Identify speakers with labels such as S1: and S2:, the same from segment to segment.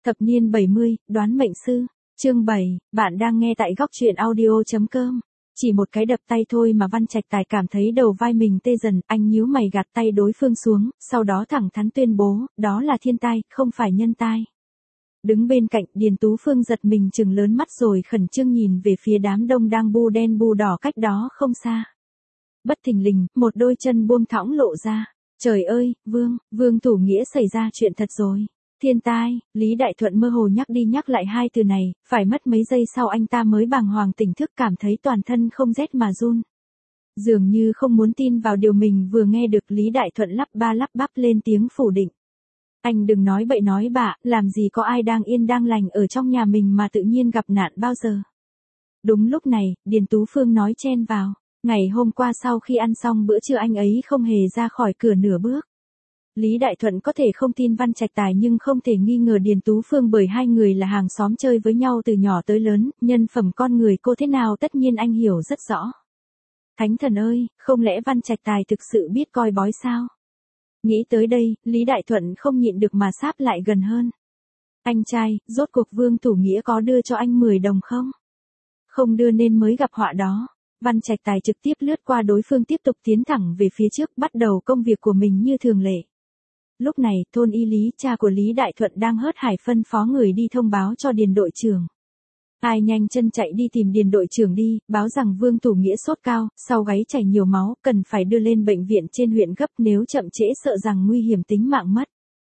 S1: Thập niên 70, đoán mệnh sư. Chương 7, bạn đang nghe tại góc truyện audio.com. Chỉ một cái đập tay thôi mà Văn Trạch Tài cảm thấy đầu vai mình tê dần, anh nhíu mày gạt tay đối phương xuống, sau đó thẳng thắn tuyên bố, đó là thiên tai, không phải nhân tai. Đứng bên cạnh, Điền Tú Phương giật mình trừng lớn mắt rồi khẩn trương nhìn về phía đám đông đang bu đen bu đỏ cách đó không xa. Bất thình lình, một đôi chân buông thõng lộ ra. Trời ơi, Vương Thủ Nghĩa xảy ra chuyện thật rồi. Thiên tai, Lý Đại Thuận mơ hồ nhắc đi nhắc lại hai từ này, phải mất mấy giây sau anh ta mới bàng hoàng tỉnh thức cảm thấy toàn thân không rét mà run. Dường như không muốn tin vào điều mình vừa nghe được, Lý Đại Thuận lắp ba lắp bắp lên tiếng phủ định. Anh đừng nói bậy nói bạ, làm gì có ai đang yên đang lành ở trong nhà mình mà tự nhiên gặp nạn bao giờ. Đúng lúc này, Điền Tú Phương nói chen vào. Ngày hôm qua sau khi ăn xong bữa trưa anh ấy không hề ra khỏi cửa nửa bước. Lý Đại Thuận có thể không tin Văn Trạch Tài nhưng không thể nghi ngờ Điền Tú Phương, bởi hai người là hàng xóm chơi với nhau từ nhỏ tới lớn, nhân phẩm con người cô thế nào tất nhiên anh hiểu rất rõ. Thánh thần ơi, không lẽ Văn Trạch Tài thực sự biết coi bói sao? Nghĩ tới đây, Lý Đại Thuận không nhịn được mà sáp lại gần hơn. Anh trai, rốt cuộc Vương Thủ Nghĩa có đưa cho anh 10 đồng không? Không đưa nên mới gặp họa đó. Văn Trạch Tài trực tiếp lướt qua đối phương, tiếp tục tiến thẳng về phía trước, bắt đầu công việc của mình như thường lệ. Lúc này, thôn Y Lý, cha của Lý Đại Thuận đang hớt hải phân phó người đi thông báo cho Điền đội trưởng. Ai nhanh chân chạy đi tìm Điền đội trưởng đi, báo rằng Vương Thủ Nghĩa sốt cao, sau gáy chảy nhiều máu, cần phải đưa lên bệnh viện trên huyện gấp, nếu chậm trễ sợ rằng nguy hiểm tính mạng mất.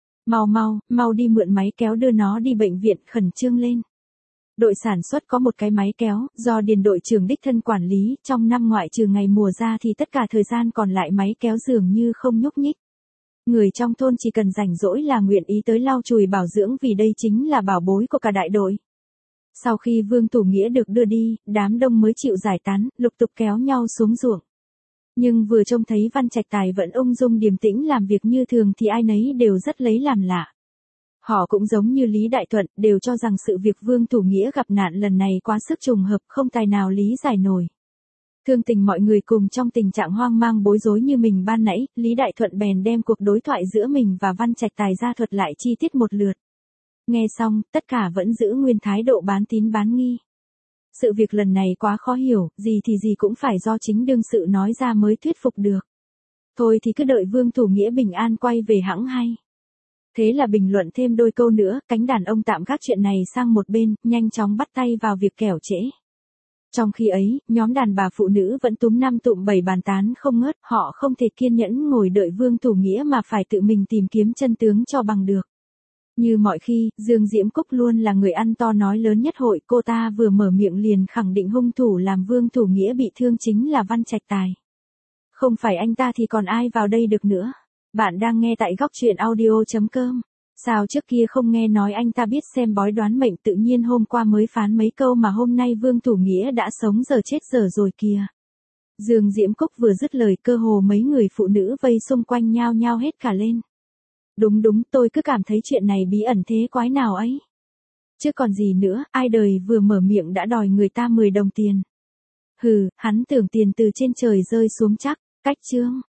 S1: Mau đi mượn máy kéo đưa nó đi bệnh viện, khẩn trương lên. Đội sản xuất có một cái máy kéo, do Điền đội trưởng đích thân quản lý, trong năm ngoại trừ ngày mùa ra thì tất cả thời gian còn lại máy kéo dường như không nhúc nhích. Người trong thôn chỉ cần rảnh rỗi là nguyện ý tới lau chùi bảo dưỡng vì đây chính là bảo bối của cả đại đội. Sau khi Vương Thủ Nghĩa được đưa đi, đám đông mới chịu giải tán, lục tục kéo nhau xuống ruộng. Nhưng vừa trông thấy Văn Trạch Tài vẫn ung dung điềm tĩnh làm việc như thường thì ai nấy đều rất lấy làm lạ. Họ cũng giống như Lý Đại Thuận, đều cho rằng sự việc Vương Thủ Nghĩa gặp nạn lần này quá sức trùng hợp, không tài nào lý giải nổi. Thương tình mọi người cùng trong tình trạng hoang mang bối rối như mình ban nãy, Lý Đại Thuận bèn đem cuộc đối thoại giữa mình và Văn Trạch Tài ra thuật lại chi tiết một lượt. Nghe xong, tất cả vẫn giữ nguyên thái độ bán tín bán nghi. Sự việc lần này quá khó hiểu, gì thì gì cũng phải do chính đương sự nói ra mới thuyết phục được. Thôi thì cứ đợi Vương Thủ Nghĩa bình an quay về hẵng hay. Thế là bình luận thêm đôi câu nữa, cánh đàn ông tạm gác chuyện này sang một bên, nhanh chóng bắt tay vào việc kẻo trễ. Trong khi ấy, nhóm đàn bà phụ nữ vẫn túm năm tụm bảy bàn tán không ngớt, họ không thể kiên nhẫn ngồi đợi Vương Thủ Nghĩa mà phải tự mình tìm kiếm chân tướng cho bằng được. Như mọi khi, Dương Diễm Cúc luôn là người ăn to nói lớn nhất hội, cô ta vừa mở miệng liền khẳng định hung thủ làm Vương Thủ Nghĩa bị thương chính là Văn Trạch Tài. Không phải anh ta thì còn ai vào đây được nữa. Bạn đang nghe tại góc truyện audio.com. Sao trước kia không nghe nói anh ta biết xem bói đoán mệnh, tự nhiên hôm qua mới phán mấy câu mà hôm nay Vương Thủ Nghĩa đã sống giờ chết giờ rồi kìa. Dương Diễm Cúc vừa dứt lời, cơ hồ mấy người phụ nữ vây xung quanh nhao nhao hết cả lên. Đúng, tôi cứ cảm thấy chuyện này bí ẩn thế quái nào ấy. Chứ còn gì nữa, ai đời vừa mở miệng đã đòi người ta 10 đồng tiền. Hừ, hắn tưởng tiền từ trên trời rơi xuống chắc, cách chương.